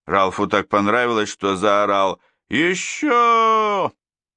Ралфу так понравилось, что заорал «Еще!».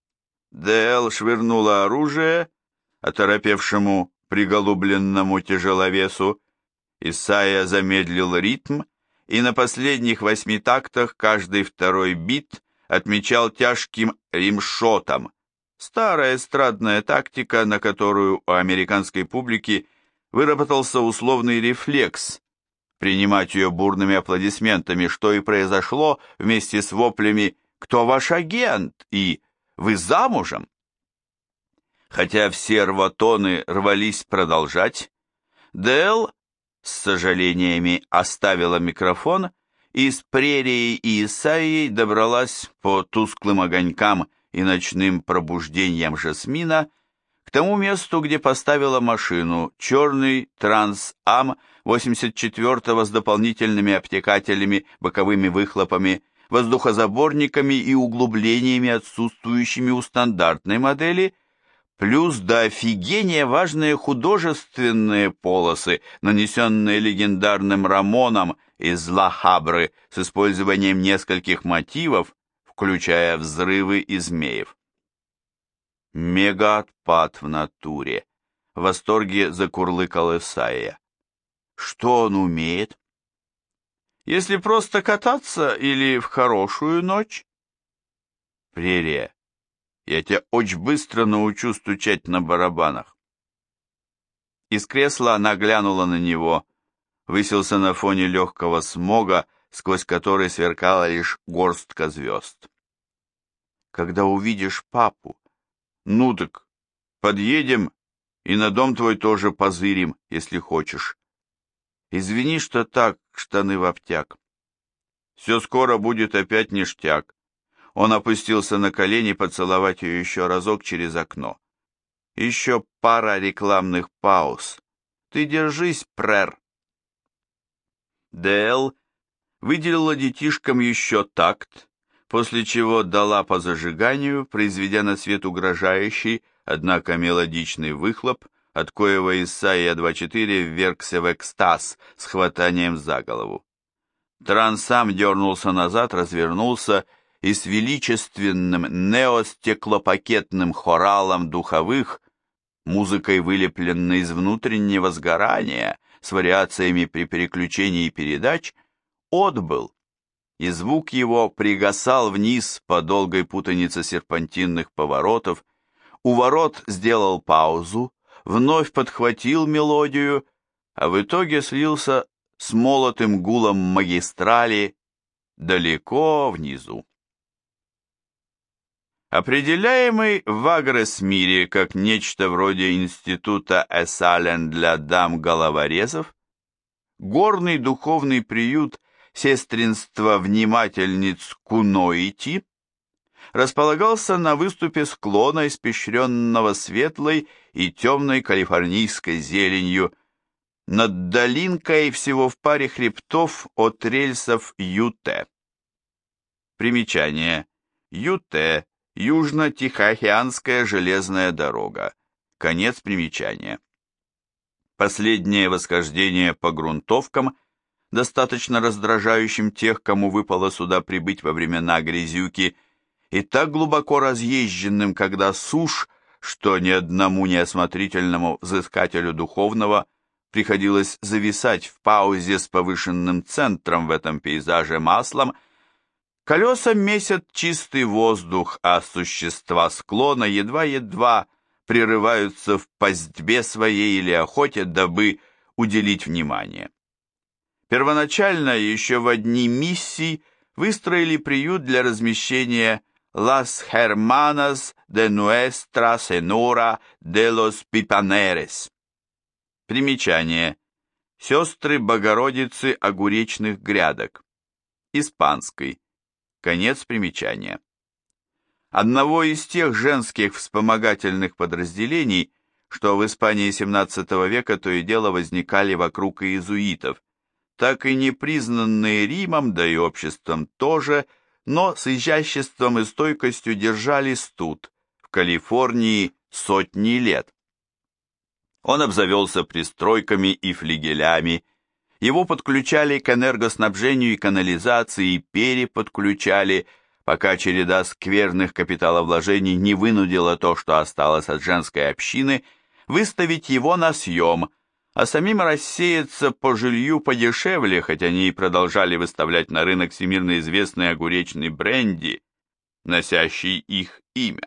Дэл швырнула оружие оторопевшему приголубленному тяжеловесу. Исайя замедлил ритм, и на последних 8 тактах каждый второй бит отмечал тяжким римшотом. Старая эстрадная тактика, на которую у американской публики выработался условный рефлекс принимать ее бурными аплодисментами, что и произошло вместе с воплями «Кто ваш агент?» и «Вы замужем?». Хотя все рвотоны рвались продолжать, Дэл с сожалениями оставила микрофон и с Прерией и Исайей добралась по тусклым огонькам и ночным пробуждениям Жасмина к тому месту, где поставила машину, черный Транс-Ам 84-го с дополнительными обтекателями, боковыми выхлопами, воздухозаборниками и углублениями, отсутствующими у стандартной модели, плюс до офигения важные художественные полосы, нанесенные легендарным Рамоном из Ла Хабры с использованием нескольких мотивов, включая взрывы и змеев. Мегаотпад в натуре. В восторге закурлыкал Исайя. Что он умеет? Если просто кататься или в хорошую ночь? Прерия, я тебя очень быстро научу стучать на барабанах. Из кресла она глянула на него, высился на фоне легкого смога, сквозь который сверкала лишь горстка звезд. Когда увидишь папу, ну так, подъедем и на дом твой тоже позырим, если хочешь. Извини, что так, штаны в обтяг. Все скоро будет опять ништяк. Он опустился на колени поцеловать ее еще разок через окно. Еще пара рекламных пауз. Ты держись, Прер. Дэл выделила детишкам еще такт, после чего дала по зажиганию, произведя на свет угрожающий, однако мелодичный выхлоп, от коего Исайя-24 ввергся в экстаз с хватанием за голову. Трансам дернулся назад, развернулся и с величественным неостеклопакетным хоралом духовых, музыкой, вылепленной из внутреннего сгорания, с вариациями при переключении передач, отбыл, и звук его пригасал вниз по долгой путанице серпантинных поворотов, у ворот сделал паузу, вновь подхватил мелодию, а в итоге слился с молотым гулом магистрали далеко внизу. Определяемый в Агресмире как нечто вроде института Эссален для дам-головорезов, горный духовный приют сестринства внимательниц Куноити располагался на выступе склона, испещренного светлой и темной калифорнийской зеленью, над долинкой всего в паре хребтов от рельсов ЮТ. Примечание. ЮТ – Южно-Тихоокеанская железная дорога. Конец примечания. Последнее восхождение по грунтовкам, достаточно раздражающим тех, кому выпало сюда прибыть во времена грязюки, и так глубоко разъезженным, когда сушь, что ни одному неосмотрительному взыскателю духовного приходилось зависать в паузе с повышенным центром в этом пейзаже маслом, колеса месят чистый воздух, а существа склона едва-едва прерываются в пастьбе своей или охоте, дабы уделить внимание. Первоначально еще в дни миссий выстроили приют для размещения Las Hermanas de Nuestra Señora de los Pipaneres. Примечание. Сестры Богородицы огуречных грядок. Испанский. Конец примечания. Одного из тех женских вспомогательных подразделений, что в Испании XVII века то и дело возникали вокруг иезуитов, так и не признанные Римом, да и обществом тоже, но с изяществом и стойкостью держались тут, в Калифорнии, сотни лет. Он обзавелся пристройками и флигелями, Его подключали к энергоснабжению и канализации, и переподключали, пока череда скверных капиталовложений не вынудила то, что осталось от женской общины, выставить его на съем, а самим рассеяться по жилью подешевле, хоть они и продолжали выставлять на рынок всемирно известный огуречный бренди, носящий их имя.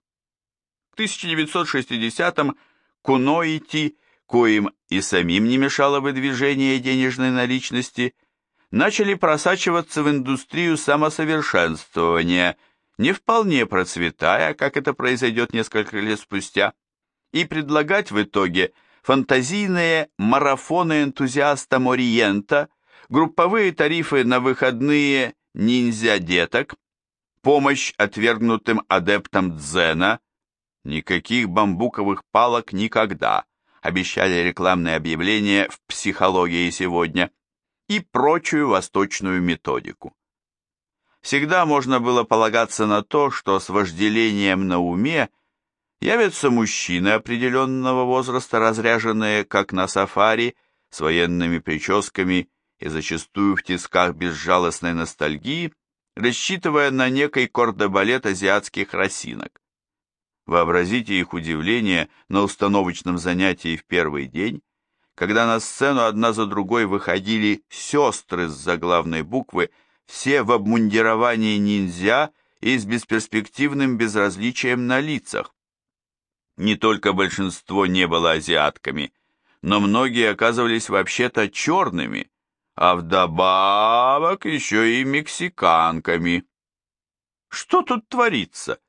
К 1960-м куноити, коим и самим не мешало выдвижение денежной наличности, начали просачиваться в индустрию самосовершенствования, не вполне процветая, как это произойдет несколько лет спустя, и предлагать в итоге фантазийные марафоны энтузиастам Ориента, групповые тарифы на выходные ниндзя-деток, помощь отвергнутым адептам дзена, никаких бамбуковых палок никогда, обещали рекламные объявления в «Психологии сегодня», и прочую восточную методику. Всегда можно было полагаться на то, что с вожделением на уме явятся мужчины определенного возраста, разряженные, как на сафари, с военными прическами и зачастую в тисках безжалостной ностальгии, рассчитывая на некий кордебалет азиатских росинок. Вообразите их удивление на установочном занятии в первый день, когда на сцену одна за другой выходили сестры с заглавной буквы, все в обмундировании ниндзя и с бесперспективным безразличием на лицах. Не только большинство не было азиатками, но многие оказывались вообще-то черными, а вдобавок еще и мексиканками. Что тут творится?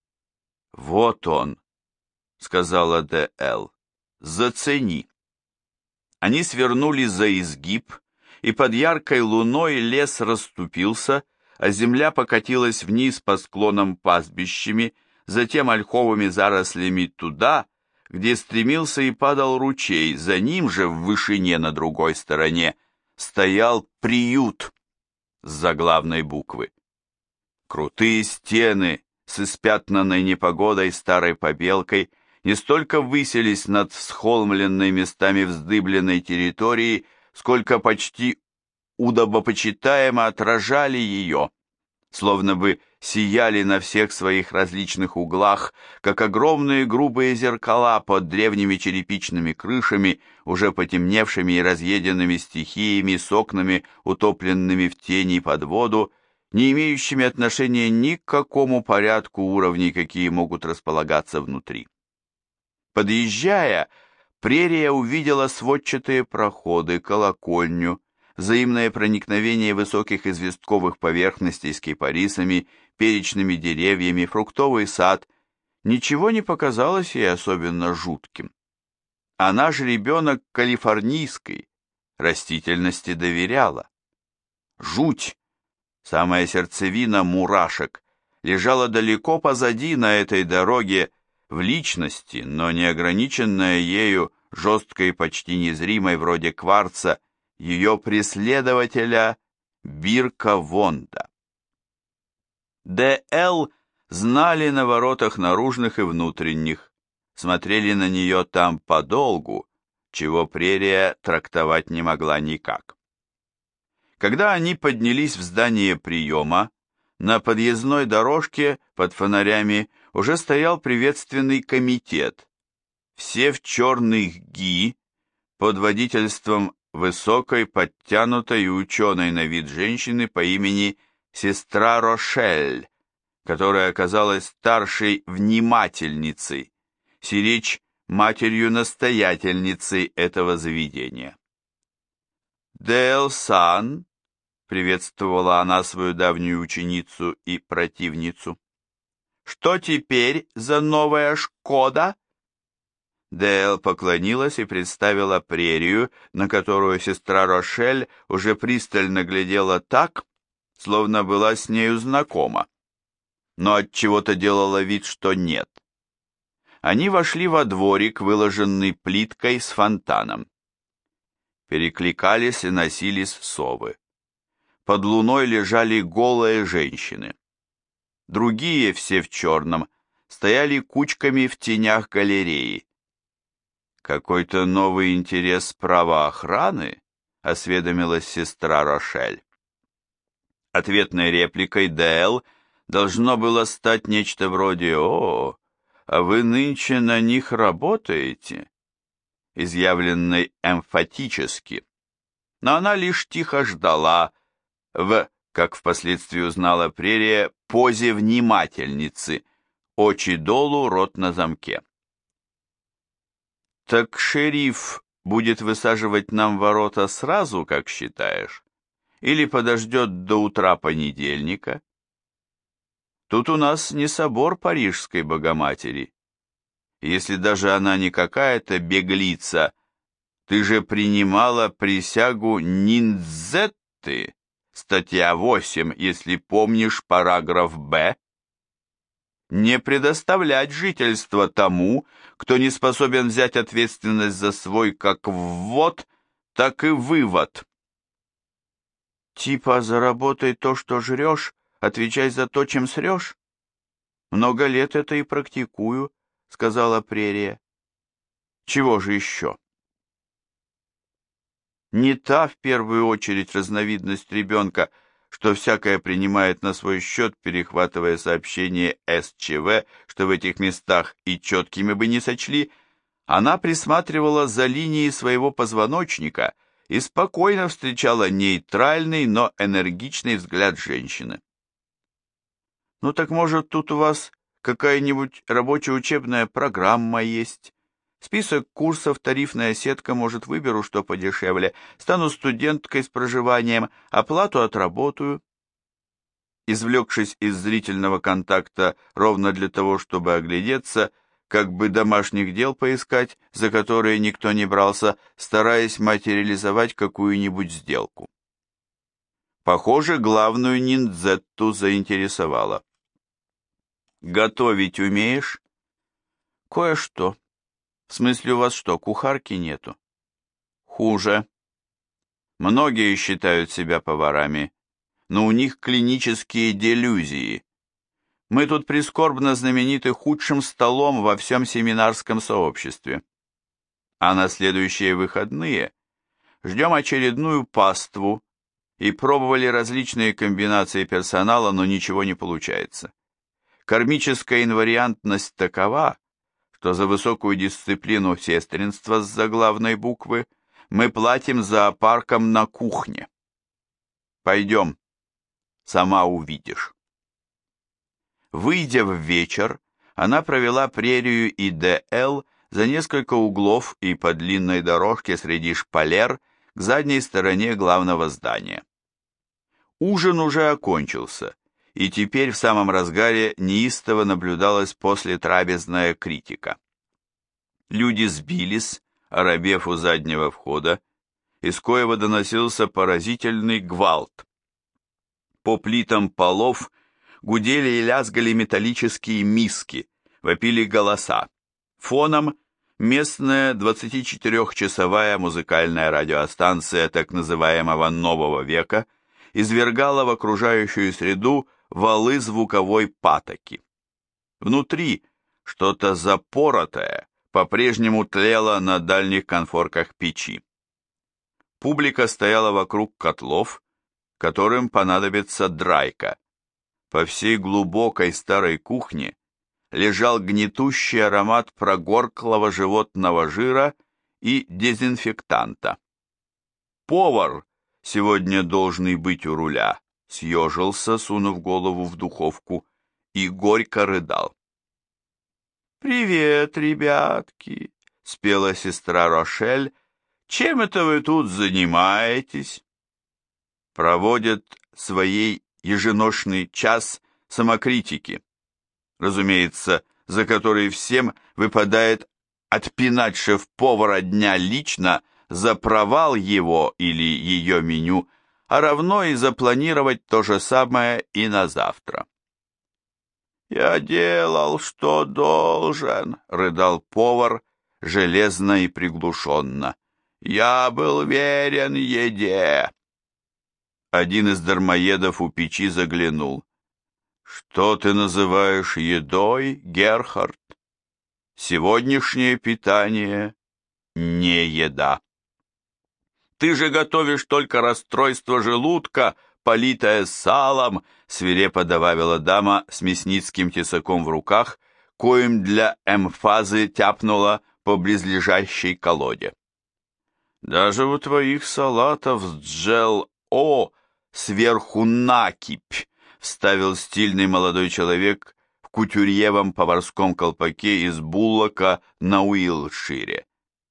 «Вот он», — сказала Д.Л., — «зацени». Они свернули за изгиб, и под яркой луной лес расступился, а земля покатилась вниз по склонам пастбищами, затем ольховыми зарослями туда, где стремился и падал ручей, за ним же в вышине на другой стороне стоял приют с заглавной буквы. Крутые стены с испятнанной непогодой старой побелкой не столько высились над всхолмленной местами вздыбленной территорией, сколько почти удобопочитаемо отражали ее, словно бы сияли на всех своих различных углах, как огромные грубые зеркала под древними черепичными крышами, уже потемневшими и разъеденными стихиями, с окнами, утопленными в тени под воду, не имеющими отношения ни к какому порядку уровней, какие могут располагаться внутри. Подъезжая, прерия увидела сводчатые проходы, колокольню, взаимное проникновение высоких известковых поверхностей с кипарисами, перечными деревьями, фруктовый сад. Ничего не показалось ей особенно жутким. Она же ребенок калифорнийской, растительности доверяла. Жуть, самая сердцевина мурашек, лежала далеко позади на этой дороге, в личности, но не ограниченная ею, жесткой и почти незримой, вроде кварца, ее преследователя Бирка Вонда. Д.Л. знали на воротах наружных и внутренних, смотрели на нее там подолгу, чего прерия трактовать не могла никак. Когда они поднялись в здание приема, на подъездной дорожке под фонарями уже стоял приветственный комитет, все в черных ги, под водительством высокой, подтянутой и ученой на вид женщины по имени сестра Рошель, которая оказалась старшей внимательницей, сиречь матерью-настоятельницей этого заведения. «Дэл-сан», — приветствовала она свою давнюю ученицу и противницу, — «что теперь за новая Шкода?» Дэл поклонилась и представила прерию, на которую сестра Рошель уже пристально глядела так, словно была с нею знакома, но отчего-то делала вид, что нет. Они вошли во дворик, выложенный плиткой с фонтаном. Перекликались и носились совы. Под луной лежали голые женщины. Другие, все в черном, стояли кучками в тенях галереи. Какой-то новый интерес правоохраны, осведомилась сестра Рошель. Ответной репликой Д.Л. должно было стать нечто вроде «О, а вы нынче на них работаете», изъявленной эмфатически. Но она лишь тихо ждала как впоследствии узнала Прерия, позе внимательницы, очи долу, рот на замке. «Так шериф будет высаживать нам ворота сразу, как считаешь, или подождет до утра понедельника? Тут у нас не собор Парижской Богоматери. Если даже она не какая-то беглица, ты же принимала присягу Ниндзетты, статья 8, если помнишь параграф Б. Не предоставлять жительство тому, кто не способен взять ответственность за свой как ввод, так и вывод. Типа заработай то, что жрешь, отвечай за то, чем срешь. Много лет это и практикую, сказала Прерия. Чего же еще? Не та, в первую очередь, разновидность ребенка, что всякое принимает на свой счет, перехватывая сообщение СЧВ, что в этих местах и четкими бы не сочли, она присматривала за линией своего позвоночника и спокойно встречала нейтральный, но энергичный взгляд женщины. «Ну так, может, тут у вас какая-нибудь рабоче-учебная программа есть? Список курсов, тарифная сетка, может, выберу что подешевле, стану студенткой с проживанием, оплату отработаю». Извлекшись из зрительного контакта ровно для того, чтобы оглядеться, как бы домашних дел поискать, за которые никто не брался, стараясь материализовать какую-нибудь сделку. Похоже, главную ниндзетту заинтересовало. «Готовить умеешь?» «Кое-что. В смысле, у вас что, кухарки нету?» «Хуже. Многие считают себя поварами, но у них клинические делюзии. Мы тут прискорбно знамениты худшим столом во всем семинарском сообществе. А на следующие выходные ждем очередную паству и пробовали различные комбинации персонала, но ничего не получается. Кармическая инвариантность такова, что за высокую дисциплину сестринства с заглавной буквы мы платим зоопарком на кухне. Пойдем, сама увидишь». Выйдя в вечер, она провела Прерию и Д.Л. за несколько углов и по длинной дорожке среди шпалер к задней стороне главного здания. Ужин уже окончился, и теперь в самом разгаре неистово наблюдалась послетрапезная критика. Люди сбились, оробев у заднего входа, из коего доносился поразительный гвалт. По плитам полов гудели и лязгали металлические миски, вопили голоса. Фоном местная 24-часовая музыкальная радиостанция так называемого «нового века» извергала в окружающую среду валы звуковой патоки. Внутри что-то запоротое по-прежнему тлело на дальних конфорках печи. Публика стояла вокруг котлов, которым понадобится драйка. По всей глубокой старой кухне лежал гнетущий аромат прогорклого животного жира и дезинфектанта. Повар, сегодня должный быть у руля, съежился, сунув голову в духовку, и горько рыдал. «Привет, ребятки!» — спела сестра Рошель. «Чем это вы тут занимаетесь?» Проводят своей еженошный час самокритики, разумеется, за который всем выпадает отпинать шеф-повара дня лично за провал его или ее меню, а равно и запланировать то же самое и на завтра. «Я делал, что должен», — рыдал повар, железно и приглушенно. «Я был верен еде». Один из дармоедов у печи заглянул. «Что ты называешь едой, Герхард? Сегодняшнее питание не еда». Ты же готовишь только расстройство желудка, политое салом, свирепо добавила дама с мясницким тесаком в руках, коим для эмфазы тяпнула по близлежащей колоде. Даже у твоих салатов с джел-о сверху накипь, вставил стильный молодой человек в кутюрьевом поварском колпаке из Буллока на Уилтшире.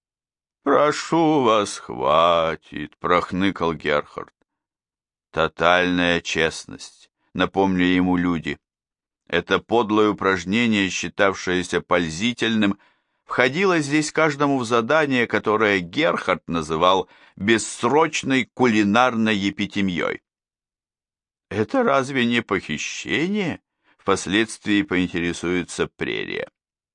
«Прошу вас, хватит», — прохныкал Герхард. «Тотальная честность», — напомнили ему люди. Это подлое упражнение, считавшееся пользительным, входило здесь каждому в задание, которое Герхард называл бессрочной кулинарной епитемьей. «Это разве не похищение?» — впоследствии поинтересуется Прерия.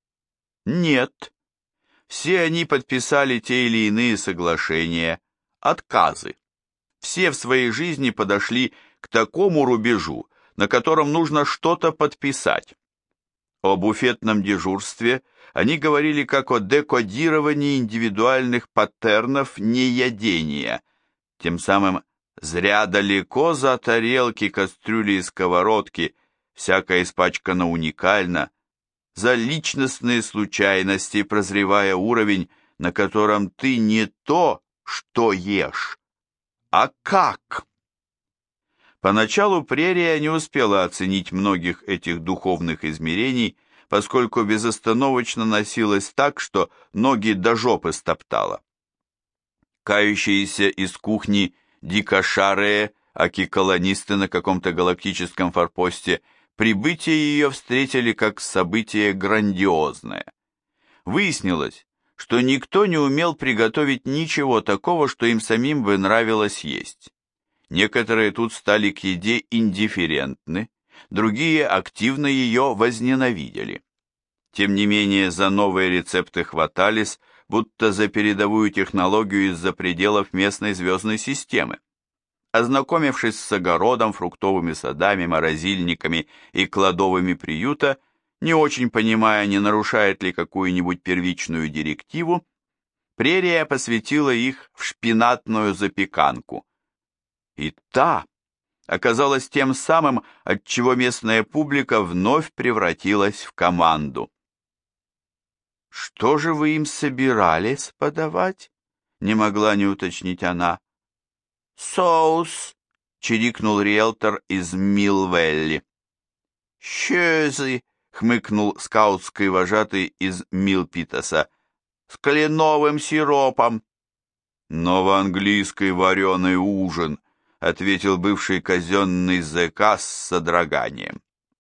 «Нет. Все они подписали те или иные соглашения, отказы. Все в своей жизни подошли к такому рубежу, на котором нужно что-то подписать. О буфетном дежурстве они говорили как о декодировании индивидуальных паттернов неядения, тем самым зря далеко за тарелки, кастрюли и сковородки, всякое испачкано уникально, за личностные случайности, прозревая уровень, на котором ты не то, что ешь, а как. Поначалу Прерия не успела оценить многих этих духовных измерений, поскольку безостановочно носилась так, что ноги до жопы стоптала. Кающиеся из кухни дикошарые, аки-колонисты на каком-то галактическом форпосте, прибытие ее встретили как событие грандиозное. Выяснилось, что никто не умел приготовить ничего такого, что им самим бы нравилось есть. Некоторые тут стали к еде индифферентны, другие активно ее возненавидели. Тем не менее, за новые рецепты хватались, будто за передовую технологию из-за пределов местной звездной системы. Ознакомившись с огородом, фруктовыми садами, морозильниками и кладовыми приюта, не очень понимая, не нарушает ли какую-нибудь первичную директиву, Прерия посвятила их в шпинатную запеканку. И та оказалась тем самым, от чего местная публика вновь превратилась в команду. «Что же вы им собирались подавать?» — не могла не уточнить она. «Соус», — чирикнул риэлтор из Милвелли. «Щезы», — хмыкнул скаутский вожатый из Милпитоса, — «с кленовым сиропом». «Новоанглийский вареный ужин», — ответил бывший казенный зэка с содроганием.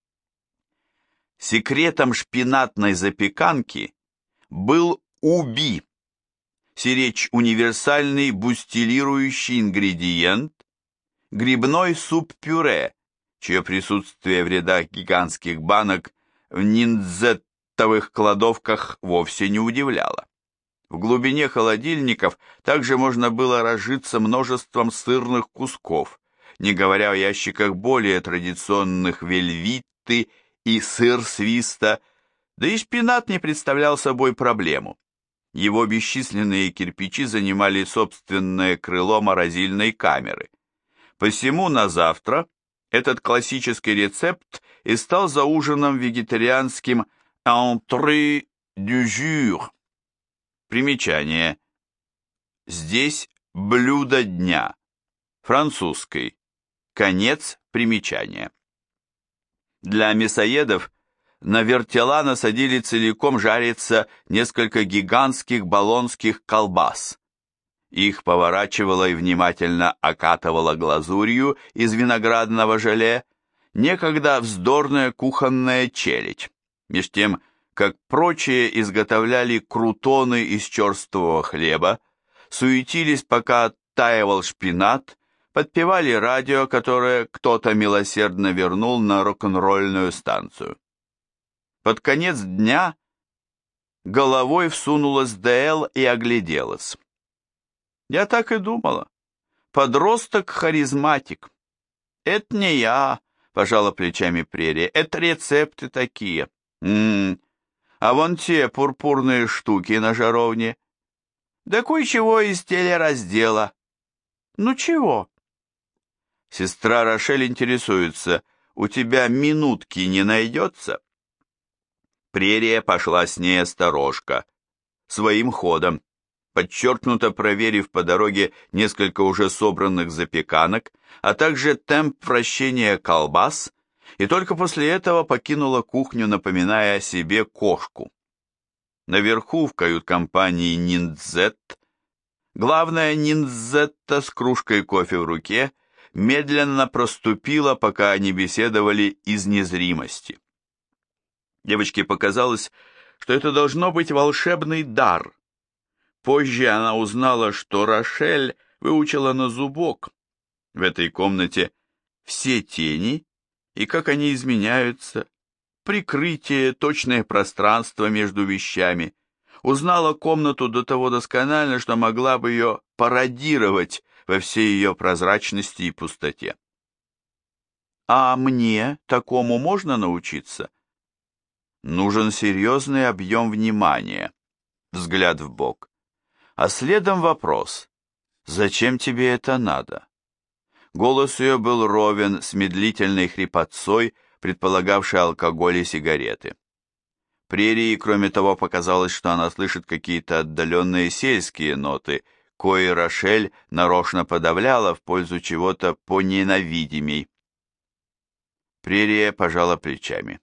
Секретом шпинатной запеканки был уби, сиречь универсальный бустилирующий ингредиент, грибной суп-пюре, чье присутствие в рядах гигантских банок в ниндзеттовых кладовках вовсе не удивляло. В глубине холодильников также можно было разжиться множеством сырных кусков, не говоря о ящиках более традиционных вельвитты и сыр свиста, да и шпинат не представлял собой проблему. Его бесчисленные кирпичи занимали собственное крыло морозильной камеры. Посему на завтра этот классический рецепт и стал за ужином вегетарианским «entrée du jour». Примечание. Здесь блюдо дня. Французский. Конец примечания. Для мясоедов на вертела насадили целиком жариться несколько гигантских болонских колбас. Их поворачивала и внимательно окатывала глазурью из виноградного желе некогда вздорная кухонная челядь, меж тем, как прочие изготовляли крутоны из черствого хлеба, суетились, пока оттаивал шпинат, подпевали радио, которое кто-то милосердно вернул на рок-н-ролльную станцию. Под конец дня головой всунулась ДЛ и огляделась. Я так и думала. Подросток-харизматик. Это не я, пожала плечами Прерия, это рецепты такие. А вон те пурпурные штуки на жаровне. Да кое-чего из телераздела. Ну чего? Сестра Рошель интересуется, у тебя минутки не найдется? Прерия пошла с ней осторожно, своим ходом, подчеркнуто проверив по дороге несколько уже собранных запеканок, а также темп вращения колбас, и только после этого покинула кухню, напоминая о себе кошку. Наверху в кают-компании Ниндзет главная Ниндзетта с кружкой кофе в руке медленно проступила, пока они беседовали из незримости. Девочке показалось, что это должно быть волшебный дар. Позже она узнала, что Рошель выучила на зубок. В этой комнате все тени и как они изменяются, прикрытие, точное пространство между вещами. Узнала комнату до того досконально, что могла бы ее пародировать во всей ее прозрачности и пустоте. А мне такому можно научиться? Нужен серьезный объем внимания, взгляд в бок. А следом вопрос: зачем тебе это надо? Голос ее был ровен, с медлительной хрипотцой, предполагавшей алкоголь и сигареты. Прерии, кроме того, показалось, что она слышит какие-то отдаленные сельские ноты, кои Рошель нарочно подавляла в пользу чего-то поненавидимей. Прерия пожала плечами.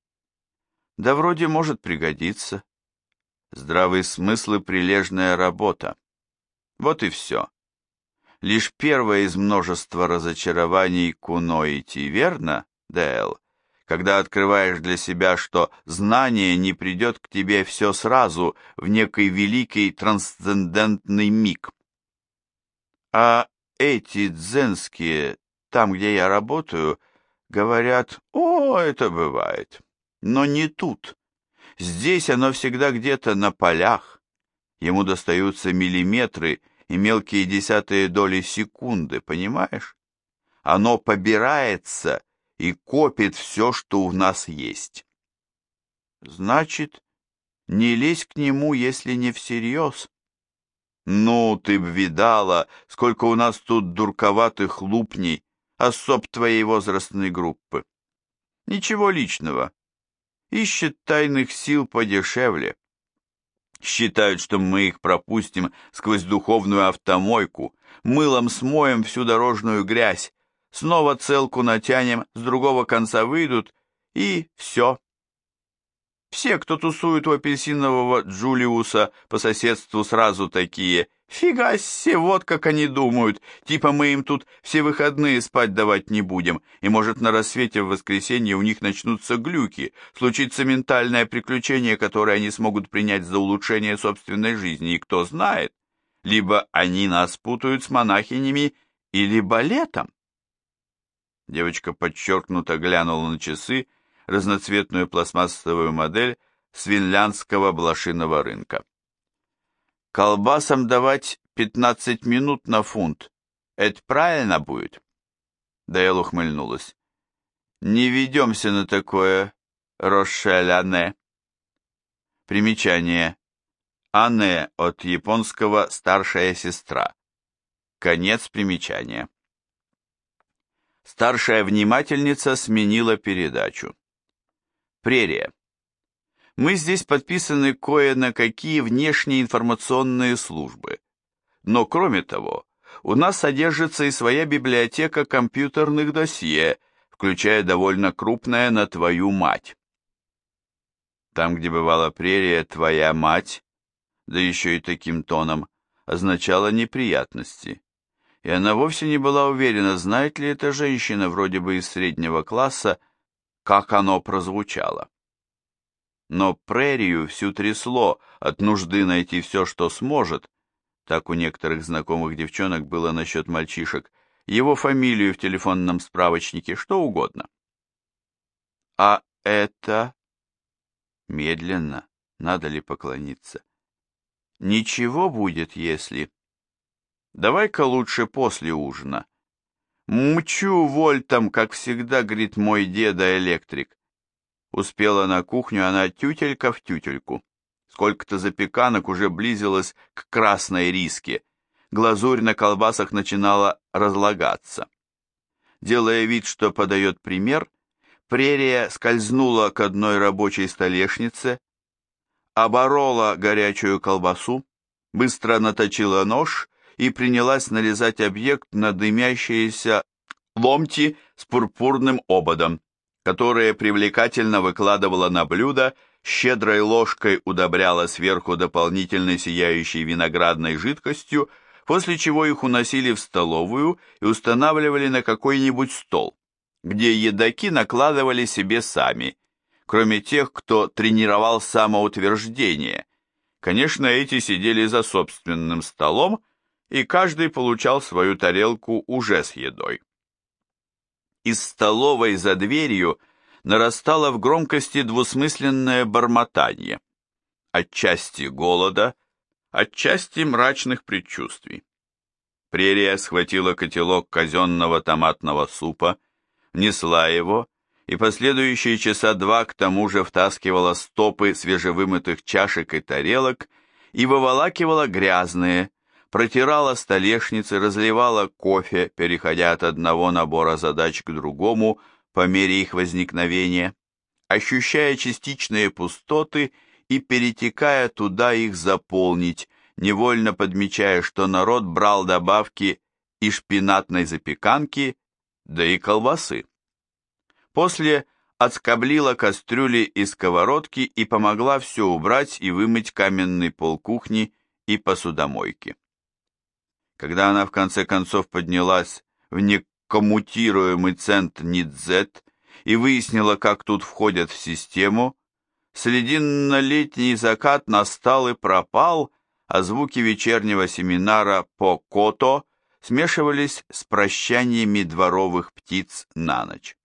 Да вроде может пригодиться. Здравый смысл и прилежная работа. Вот и все. Лишь первое из множества разочарований Куноити, верно, Дэл? Когда открываешь для себя, что знание не придет к тебе все сразу в некий великий трансцендентный миг. А эти дзенские, там, где я работаю, говорят: «О, это бывает». Но не тут. Здесь оно всегда где-то на полях. Ему достаются миллиметры и мелкие десятые доли секунды, понимаешь? Оно побирается и копит все, что у нас есть. Значит, не лезь к нему, если не всерьез. Ну, ты б видала, сколько у нас тут дурковатых лупней, особ твоей возрастной группы. Ничего личного. Ищет тайных сил подешевле. Считают, что мы их пропустим сквозь духовную автомойку, мылом смоем всю дорожную грязь, снова целку натянем, с другого конца выйдут, и все. Все, кто тусует у апельсинового Джулиуса по соседству, сразу такие: «Фига себе, вот как они думают, типа мы им тут все выходные спать давать не будем, и, может, на рассвете в воскресенье у них начнутся глюки, случится ментальное приключение, которое они смогут принять за улучшение собственной жизни, и кто знает, либо они нас путают с монахинями или балетом». Девочка подчеркнуто глянула на часы, разноцветную пластмассовую модель с финляндского блошиного рынка. «Колбасам давать 15 минут на фунт. Это правильно будет?» Дэйл ухмыльнулась. «Не ведемся на такое, Рошель Анне». Примечание. Анне от японского «старшая сестра». Конец примечания. Старшая внимательница сменила передачу. Прерия. Мы здесь подписаны кое на какие внешние информационные службы. Но кроме того, у нас содержится и своя библиотека компьютерных досье, включая довольно крупное на твою мать. Там, где бывала Прерия, твоя мать, да еще и таким тоном, означало неприятности. И она вовсе не была уверена, знает ли эта женщина, вроде бы из среднего класса, как оно прозвучало. Но Прерию всю трясло от нужды найти все, что сможет, так у некоторых знакомых девчонок было насчет мальчишек, его фамилию в телефонном справочнике, что угодно. А это... Медленно, надо ли поклониться? Ничего будет, если... Давай-ка лучше после ужина. Мчу вольтом, как всегда, говорит мой деда-электрик. Успела на кухню она тютелька в тютельку. Сколько-то запеканок уже близилась к красной риске. глазурь на колбасах начинала разлагаться. Делая вид, что подает пример, прерия скользнула к одной рабочей столешнице, оборола горячую колбасу, быстро наточила нож и принялась нарезать объект на дымящиеся ломти с пурпурным ободом, которые привлекательно выкладывала на блюдо, щедрой ложкой удобряла сверху дополнительной сияющей виноградной жидкостью, после чего их уносили в столовую и устанавливали на какой-нибудь стол, где едоки накладывали себе сами, кроме тех, кто тренировал самоутверждение. Конечно, эти сидели за собственным столом, и каждый получал свою тарелку уже с едой. Из столовой за дверью нарастало в громкости двусмысленное бормотание, отчасти голода, отчасти мрачных предчувствий. Прерия схватила котелок казенного томатного супа, внесла его и последующие часа два к тому же втаскивала стопы свежевымытых чашек и тарелок и выволакивала грязные, протирала столешницы, разливала кофе, переходя от одного набора задач к другому по мере их возникновения, ощущая частичные пустоты и перетекая туда их заполнить, невольно подмечая, что народ брал добавки и шпинатной запеканки, да и колбасы. После отскоблила кастрюли и сковородки и помогла все убрать и вымыть каменный пол кухни и посудомойки. Когда она в конце концов поднялась в некоммутируемый центр Нидзет и выяснила, как тут входят в систему, срединно-летний закат настал и пропал, а звуки вечернего семинара по кото смешивались с прощаниями дворовых птиц на ночь.